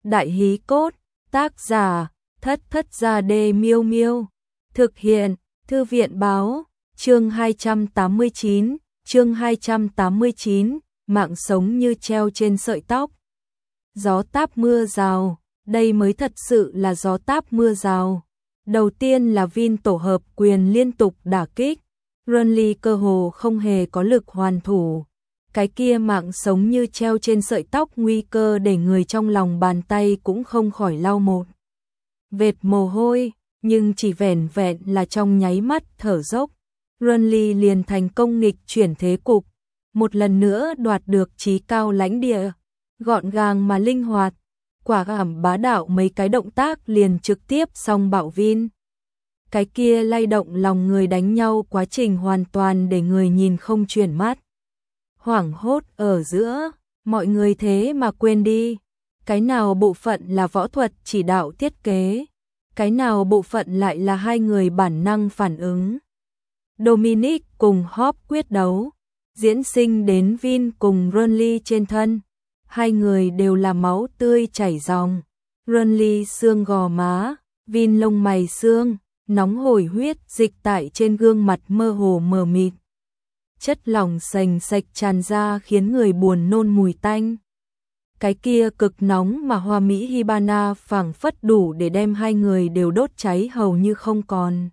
Đại hí cốt, tác giả, Thất Thất Gia Đê Miêu Miêu. Thực hiện, Thư viện báo, chương 289, mạng sống như treo trên sợi tóc. Gió táp mưa rào, đây mới thật sự là gió táp mưa rào. Đầu tiên là Vin tổ hợp quyền liên tục đả kích, Burnley cơ hồ không hề có lực hoàn thủ. Cái kia mạng sống như treo trên sợi tóc, nguy cơ để người trong lòng bàn tay cũng không khỏi lau một vệt mồ hôi, nhưng chỉ vẻn vẹn là trong nháy mắt thở dốc, Burnley liền thành công nghịch chuyển thế cục, một lần nữa đoạt được chí cao lãnh địa, gọn gàng mà linh hoạt, quả cảm bá đạo mấy cái động tác liền trực tiếp xong bạo Vin. Cái kia lay động lòng người đánh nhau quá trình hoàn toàn để người nhìn không chuyển mắt. Hoảng hốt ở giữa, mọi người thế mà quên đi, cái nào bộ phận là võ thuật chỉ đạo thiết kế, cái nào bộ phận lại là hai người bản năng phản ứng. Dominic cùng Hop quyết đấu, diễn sinh đến Vin cùng Burnley trên thân, hai người đều là máu tươi chảy ròng. Burnley xương gò má, Vin lông mày xương, nóng hổi huyết dịch tại trên gương mặt mơ hồ mờ mịt. Chất lỏng sành sạch tràn ra khiến người buồn nôn mùi tanh. Cái kia cực nóng mà hoa mỹ Hibana phảng phất đủ để đem hai người đều đốt cháy hầu như không còn.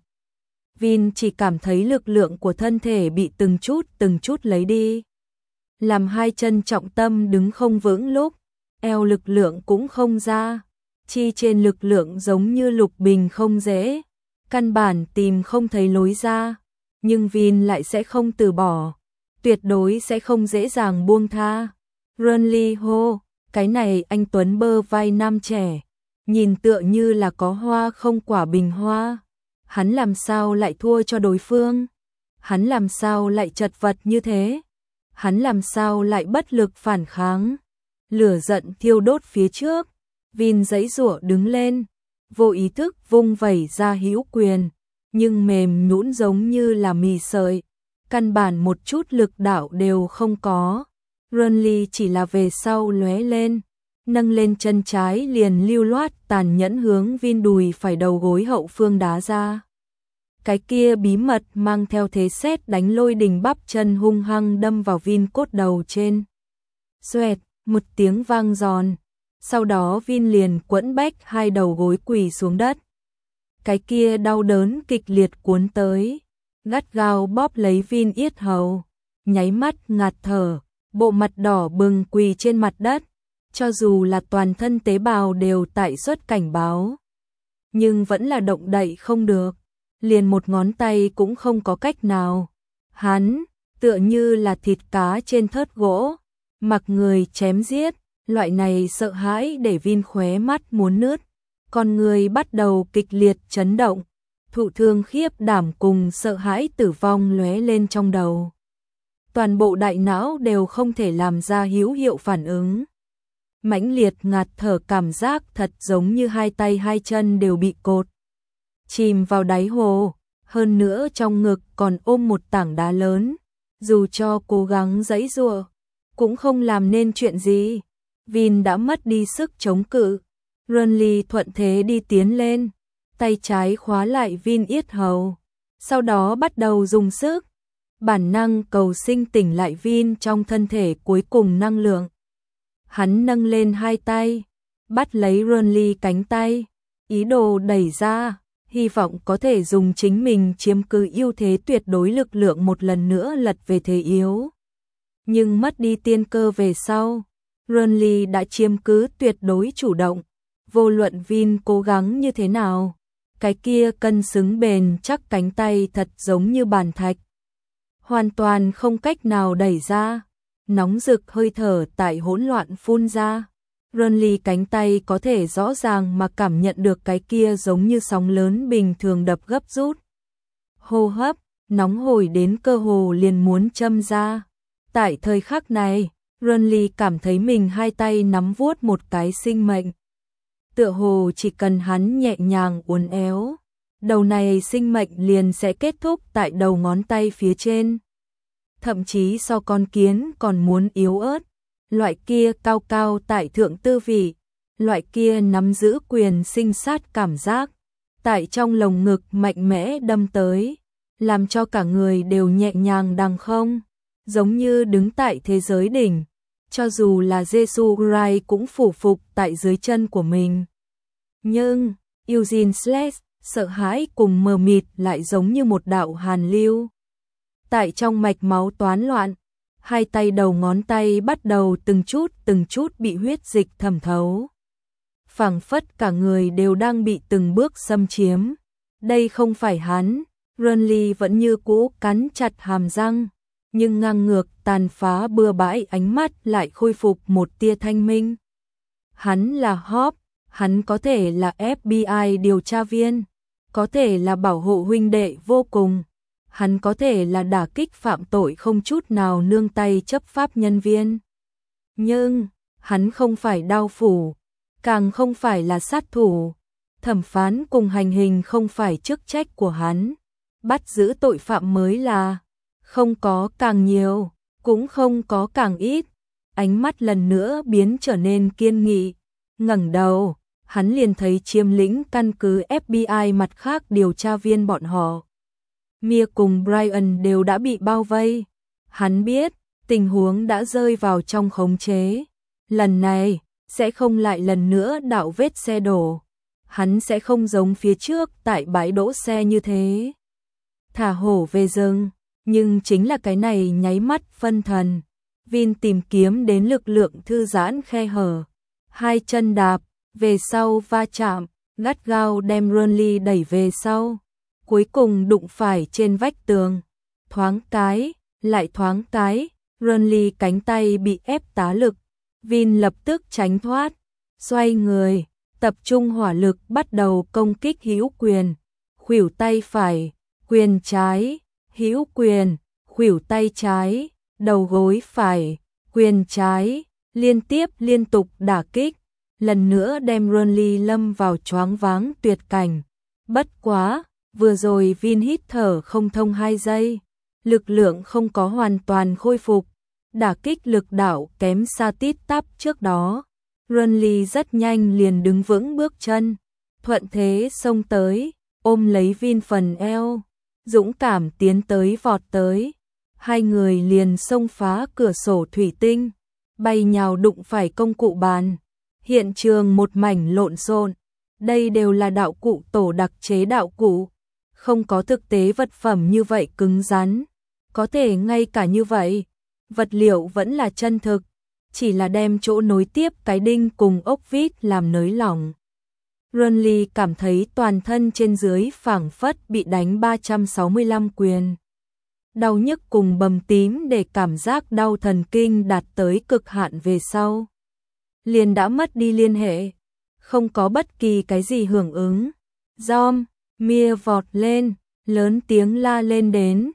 Vin chỉ cảm thấy lực lượng của thân thể bị từng chút lấy đi. Làm hai chân trọng tâm đứng không vững lúc, eo lực lượng cũng không ra. Chi trên lực lượng giống như lục bình không dễ, căn bản tìm không thấy lối ra. Nhưng Vin lại sẽ không từ bỏ, tuyệt đối sẽ không dễ dàng buông tha. Burnley hô, cái này anh Tuấn bơ vai nam trẻ, nhìn tựa như là có hoa không quả bình hoa. Hắn làm sao lại thua cho đối phương? Hắn làm sao lại chật vật như thế? Hắn làm sao lại bất lực phản kháng? Lửa giận thiêu đốt phía trước, Vin giãy giụa đứng lên, vô ý thức vung vẩy ra hữu quyền, nhưng mềm nhũn giống như là mì sợi, căn bản một chút lực đạo đều không có. Burnley chỉ là về sau lóe lên, nâng lên chân trái liền lưu loát tàn nhẫn hướng Vin đùi phải đầu gối hậu phương đá ra. Cái kia bí mật mang theo thế sét đánh lôi đình bắp chân hung hăng đâm vào Vin cốt đầu trên. Xoẹt, một tiếng vang giòn, sau đó Vin liền quẫn bách hai đầu gối quỳ xuống đất. Cái kia đau đớn kịch liệt cuốn tới, gắt gao bóp lấy Vin yết hầu, nháy mắt ngạt thở, bộ mặt đỏ bừng quỳ trên mặt đất, cho dù là toàn thân tế bào đều tại xuất cảnh báo, nhưng vẫn là động đậy không được, liền một ngón tay cũng không có cách nào. Hắn tựa như là thịt cá trên thớt gỗ, mặc người chém giết, loại này sợ hãi để Vin khóe mắt muốn nứt. Con người bắt đầu kịch liệt chấn động, thụ thương khiếp đảm cùng sợ hãi tử vong lóe lên trong đầu. Toàn bộ đại não đều không thể làm ra hữu hiệu phản ứng. Mãnh liệt ngạt thở cảm giác thật giống như hai tay hai chân đều bị cột chìm vào đáy hồ, hơn nữa trong ngực còn ôm một tảng đá lớn, dù cho cố gắng giãy giụa, cũng không làm nên chuyện gì. Vin đã mất đi sức chống cự. Burnley thuận thế đi tiến lên, tay trái khóa lại Vin yết hầu, sau đó bắt đầu dùng sức, bản năng cầu sinh tỉnh lại Vin trong thân thể cuối cùng năng lượng. Hắn nâng lên hai tay, bắt lấy Burnley cánh tay, ý đồ đẩy ra, hy vọng có thể dùng chính mình chiếm cứ ưu thế tuyệt đối lực lượng một lần nữa lật về thế yếu. Nhưng mất đi tiên cơ về sau, Burnley đã chiếm cứ tuyệt đối chủ động. Vô luận Vin cố gắng như thế nào, cái kia cân xứng bền chắc cánh tay thật giống như bàn thạch, hoàn toàn không cách nào đẩy ra, nóng rực hơi thở tại hỗn loạn phun ra. Burnley cánh tay có thể rõ ràng mà cảm nhận được cái kia giống như sóng lớn bình thường đập gấp rút. Hô hấp, nóng hổi đến cơ hồ liền muốn châm ra. Tại thời khắc này, Burnley cảm thấy mình hai tay nắm vuốt một cái sinh mệnh. Tựa hồ chỉ cần hắn nhẹ nhàng uốn éo, đầu này sinh mệnh liền sẽ kết thúc tại đầu ngón tay phía trên. Thậm chí so con kiến còn muốn yếu ớt, loại kia cao cao tại thượng tư vị, loại kia nắm giữ quyền sinh sát cảm giác, tại trong lồng ngực mạnh mẽ đâm tới, làm cho cả người đều nhẹ nhàng đằng không, giống như đứng tại thế giới đỉnh, cho dù là Jesus Christ cũng phủ phục tại dưới chân của mình. Nhưng, Eugene Sless, sợ hãi cùng mờ mịt lại giống như một đạo hàn lưu. Tại trong mạch máu toán loạn, hai tay đầu ngón tay bắt đầu từng chút bị huyết dịch thẩm thấu. Phảng phất cả người đều đang bị từng bước xâm chiếm. Đây không phải hắn, Renly vẫn như cũ cắn chặt hàm răng, nhưng ngang ngược tàn phá bừa bãi ánh mắt lại khôi phục một tia thanh minh. Hắn là Hope, hắn có thể là FBI điều tra viên, có thể là bảo hộ huynh đệ vô cùng, hắn có thể là đả kích phạm tội không chút nào nương tay chấp pháp nhân viên. Nhưng, hắn không phải đao phủ, càng không phải là sát thủ, thẩm phán cùng hành hình không phải chức trách của hắn, bắt giữ tội phạm mới là, không có càng nhiều, cũng không có càng ít. Ánh mắt lần nữa biến trở nên kiên nghị, ngẩng đầu, hắn liền thấy chiếm lĩnh căn cứ FBI mặt khác điều tra viên bọn họ. Mia cùng Brian đều đã bị bao vây, hắn biết, tình huống đã rơi vào trong khống chế. Lần này, sẽ không lại lần nữa đạo vết xe đổ. Hắn sẽ không giống phía trước tại bãi đỗ xe như thế. Thả hổ về rừng, nhưng chính là cái này nháy mắt phân thần. Vin tìm kiếm đến lực lượng thư giãn khe hở. Hai chân đạp, về sau va chạm, gắt gao đem Renly đẩy về sau. Cuối cùng đụng phải trên vách tường. Thoáng cái, lại thoáng cái, Renly cánh tay bị ép tá lực. Vin lập tức tránh thoát, xoay người, tập trung hỏa lực bắt đầu công kích hữu quyền, khuỷu tay phải, quyền trái, hữu quyền, khuỷu tay trái, đầu gối phải, quyền trái, liên tục đả kích, lần nữa đem Renly lâm vào choáng váng tuyệt cảnh. Bất quá, vừa rồi Vin hít thở không thông 2 giây, lực lượng không có hoàn toàn khôi phục. Đả kích lực đạo kém xa tít tắp trước đó. Renly rất nhanh liền đứng vững bước chân, thuận thế xông tới, ôm lấy Vin phần eo, dũng cảm tiến tới vọt tới. Hai người liền xông phá cửa sổ thủy tinh, bay nhào đụng phải công cụ bàn. Hiện trường một mảnh lộn xộn, đây đều là đạo cụ tổ đặc chế đạo cụ, không có thực tế vật phẩm như vậy cứng rắn, có thể ngay cả như vậy. Vật liệu vẫn là chân thực, chỉ là đem chỗ nối tiếp cái đinh cùng ốc vít làm nới lỏng. Renly cảm thấy toàn thân trên dưới phảng phất bị đánh 365 quyền. Đau nhức cùng bầm tím để cảm giác đau thần kinh đạt tới cực hạn về sau. Liền đã mất đi liên hệ, không có bất kỳ cái gì hưởng ứng. Dom, Mia vọt lên, lớn tiếng la lên đến.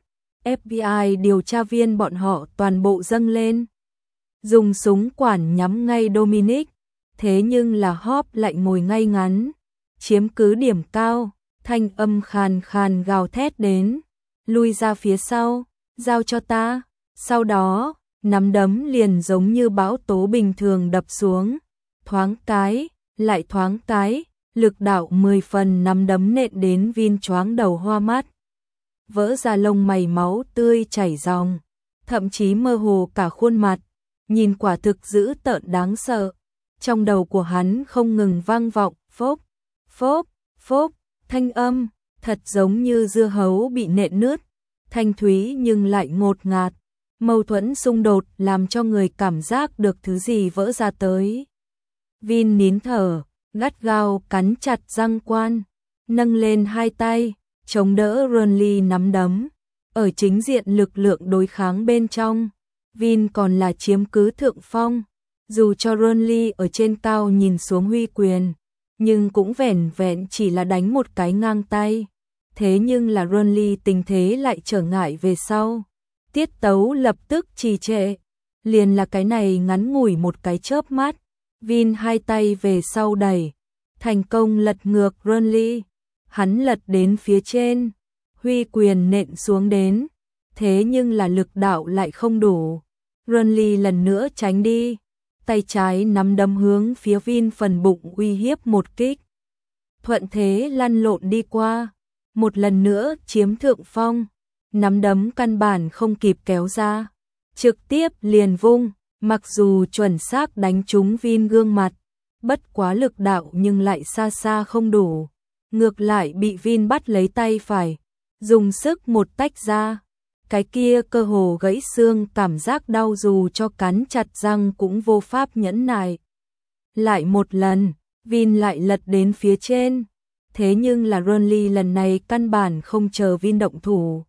FBI điều tra viên bọn họ toàn bộ dâng lên, dùng súng quản nhắm ngay Dominic, thế nhưng là Hope lại ngồi ngay ngắn, chiếm cứ điểm cao, thanh âm khàn khàn gào thét đến, lui ra phía sau, giao cho ta. Sau đó, nắm đấm liền giống như bão tố bình thường đập xuống, thoáng cái, lại thoáng cái, lực đạo 10 phần nắm đấm nện đến Vin choáng đầu hoa mắt. Vỡ ra lông mày máu tươi chảy ròng, thậm chí mơ hồ cả khuôn mặt, nhìn quả thực dữ tợn đáng sợ. Trong đầu của hắn không ngừng vang vọng phốp, phốp, phốp, thanh âm, thật giống như dưa hấu bị nện nứt, thanh thúy nhưng lại ngột ngạt, mâu thuẫn xung đột làm cho người cảm giác được thứ gì vỡ ra tới. Vin nín thở, gắt gao cắn chặt răng quan, nâng lên hai tay, chống đỡ Renly nắm đấm. Ở chính diện lực lượng đối kháng bên trong, Vin còn là chiếm cứ thượng phong. Dù cho Renly ở trên cao nhìn xuống huy quyền, nhưng cũng vẻn vẹn chỉ là đánh một cái ngang tay. Thế nhưng là Renly tình thế lại trở ngại về sau. Tiết tấu lập tức trì trệ. Liền là cái này ngắn ngủi một cái chớp mắt. Vin hai tay về sau đẩy, thành công lật ngược Renly. Hắn lật đến phía trên, huy quyền nện xuống đến, thế nhưng là lực đạo lại không đủ. Renly lần nữa tránh đi, tay trái nắm đấm hướng phía Vin phần bụng uy hiếp một kích. Thuận thế lăn lộn đi qua, một lần nữa chiếm thượng phong, nắm đấm căn bản không kịp kéo ra, trực tiếp liền vung, mặc dù chuẩn xác đánh trúng Vin gương mặt, bất quá lực đạo nhưng lại xa xa không đủ, ngược lại bị Vin bắt lấy tay phải, dùng sức một tách ra, cái kia cơ hồ gãy xương, cảm giác đau dù cho cắn chặt răng cũng vô pháp nhẫn nại. Lại một lần, Vin lại lật đến phía trên, thế nhưng là Ronly lần này căn bản không chờ Vin động thủ.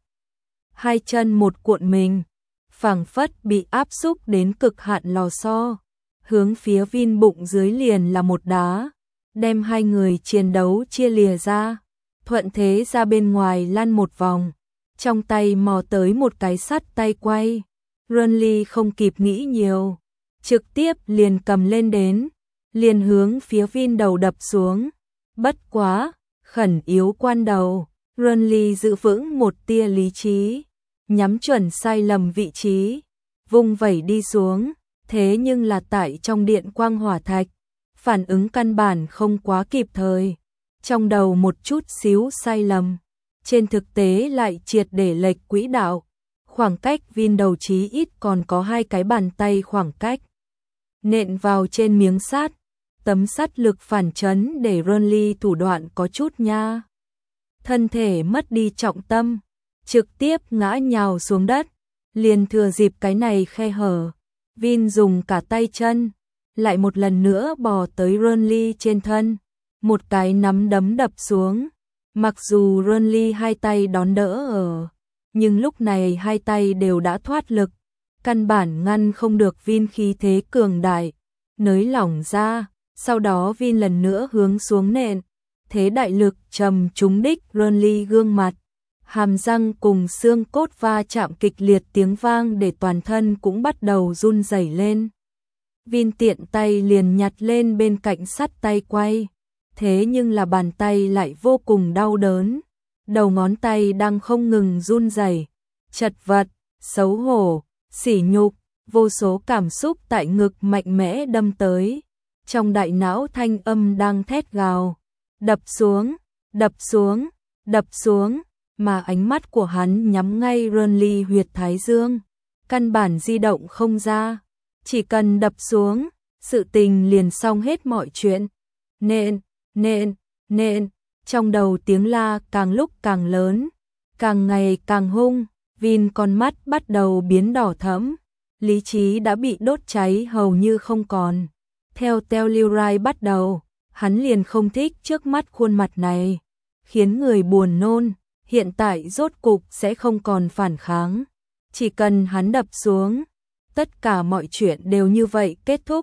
Hai chân một cuộn mình, phảng phất bị áp xúc đến cực hạn lò xo, hướng phía Vin bụng dưới liền là một đá, đem hai người chiến đấu chia lìa ra, thuận thế ra bên ngoài lăn một vòng, trong tay mò tới một cái sắt tay quay. Ronly không kịp nghĩ nhiều, trực tiếp liền cầm lên đến, liền hướng phía Vin đầu đập xuống. Bất quá, khẩn yếu quan đầu, Ronly giữ vững một tia lý trí, nhắm chuẩn sai lầm vị trí, vung vẩy đi xuống, thế nhưng là tại trong điện quang hỏa thạch, phản ứng căn bản không quá kịp thời, trong đầu một chút xíu sai lầm, trên thực tế lại triệt để lệch quỹ đạo, khoảng cách Vin đầu chí ít còn có hai cái bàn tay khoảng cách, nện vào trên miếng sắt, tấm sắt lực phản chấn để Ronly thủ đoạn có chút nha. Thân thể mất đi trọng tâm, trực tiếp ngã nhào xuống đất, liền thừa dịp cái này khe hở, Vin dùng cả tay chân, lại một lần nữa bò tới Ronly trên thân, một cái nắm đấm đập xuống. Mặc dù Ronly hai tay đón đỡ nhưng lúc này hai tay đều đã thoát lực, căn bản ngăn không được Vin khí thế cường đại, nới lỏng ra, sau đó Vin lần nữa hướng xuống nện, thế đại lực trầm trúng đích Ronly gương mặt, hàm răng cùng xương cốt va chạm kịch liệt tiếng vang để toàn thân cũng bắt đầu run rẩy lên. Vin tiện tay liền nhặt lên bên cạnh sắt tay quay, thế nhưng là bàn tay lại vô cùng đau đớn, đầu ngón tay đang không ngừng run rẩy, chật vật, xấu hổ, sỉ nhục, vô số cảm xúc tại ngực mạnh mẽ đâm tới, trong đại não thanh âm đang thét gào, đập xuống, đập xuống, đập xuống, mà ánh mắt của hắn nhắm ngay Ronly huyệt thái dương, căn bản di động không ra, chỉ cần đập xuống, sự tình liền xong hết mọi chuyện. Nện, trong đầu tiếng la càng lúc càng lớn, càng ngày càng hung, Vin con mắt bắt đầu biến đỏ thẫm, lý trí đã bị đốt cháy hầu như không còn. Theo Telluride bắt đầu, hắn liền không thích trước mắt khuôn mặt này, khiến người buồn nôn, hiện tại rốt cục sẽ không còn phản kháng. Chỉ cần hắn đập xuống, tất cả mọi chuyện đều như vậy kết thúc,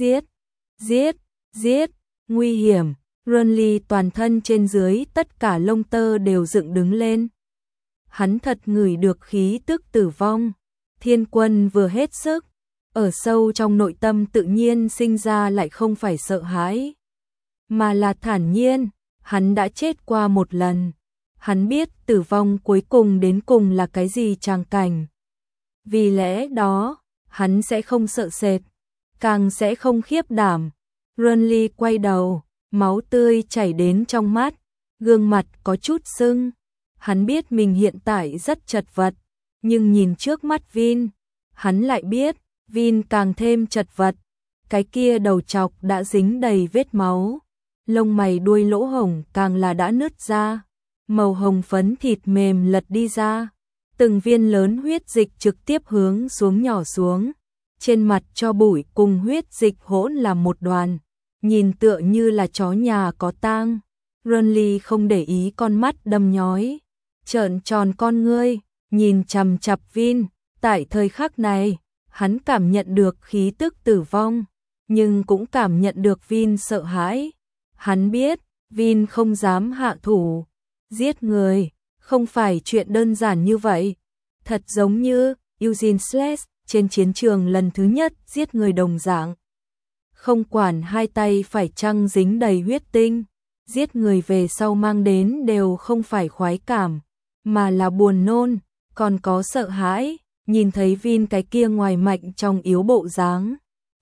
giết, nguy hiểm. Ronly toàn thân trên dưới tất cả lông tơ đều dựng đứng lên. Hắn thật ngửi được khí tức tử vong. Thiên Quân vừa hết sức, ở sâu trong nội tâm tự nhiên sinh ra lại không phải sợ hãi, mà là thản nhiên, hắn đã chết qua một lần. Hắn biết tử vong cuối cùng đến cùng là cái gì tràng cảnh. Vì lẽ đó, hắn sẽ không sợ sệt, càng sẽ không khiếp đảm. Ronly quay đầu, máu tươi chảy đến trong mắt, gương mặt có chút sưng. Hắn biết mình hiện tại rất chật vật, nhưng nhìn trước mắt Vin, hắn lại biết, Vin càng thêm chật vật. Cái kia đầu trọc đã dính đầy vết máu, lông mày đuôi lỗ hổng càng là đã nứt ra, màu hồng phấn thịt mềm lật đi ra, từng viên lớn huyết dịch trực tiếp hướng xuống nhỏ xuống, trên mặt cho bụi cùng huyết dịch hỗn làm một đoàn, nhìn tựa như là chó nhà có tang. Ronly không để ý con mắt đâm nhói, trợn tròn con ngươi, nhìn chằm chằm Vin. Tại thời khắc này, hắn cảm nhận được khí tức tử vong, nhưng cũng cảm nhận được Vin sợ hãi. Hắn biết, Vin không dám hạ thủ. Giết người, không phải chuyện đơn giản như vậy. Thật giống như Eugene Sless trên chiến trường lần thứ nhất giết người đồng dạng. Không quản hai tay phải chăng dính đầy huyết tinh, giết người về sau mang đến đều không phải khoái cảm, mà là buồn nôn, còn có sợ hãi. Nhìn thấy Vin cái kia ngoài mạnh trong yếu bộ dáng,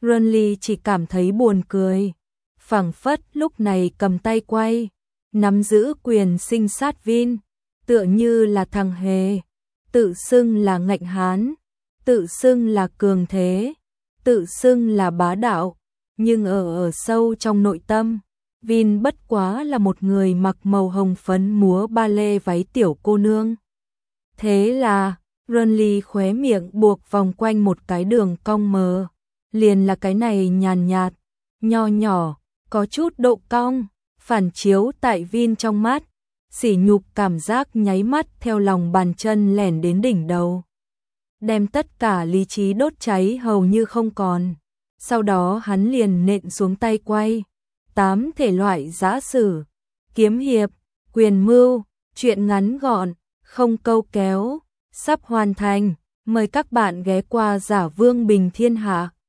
Renly chỉ cảm thấy buồn cười. Phảng phất lúc này cầm tay quay, nắm giữ quyền sinh sát Vin, tựa như là thằng hề, tự xưng là ngạnh hán, tự xưng là cường thế, tự xưng là bá đạo, nhưng ở sâu trong nội tâm, Vin bất quá là một người mặc màu hồng phấn múa ba lê váy tiểu cô nương. Thế là, Renly khóe miệng buộc vòng quanh một cái đường cong mờ, liền là cái này nhàn nhạt, nho nhỏ, có chút độ cong, phản chiếu tại Vin trong mắt, sỉ nhục cảm giác nháy mắt theo lòng bàn chân lẻn đến đỉnh đầu, đem tất cả lý trí đốt cháy hầu như không còn. Sau đó hắn liền nện xuống tay quay, 8 thể loại giã sử, kiếm hiệp, quyền mưu, truyện ngắn gọn, không câu kéo, sắp hoàn thành, mời các bạn ghé qua Giả Vương Bình Thiên Hạ.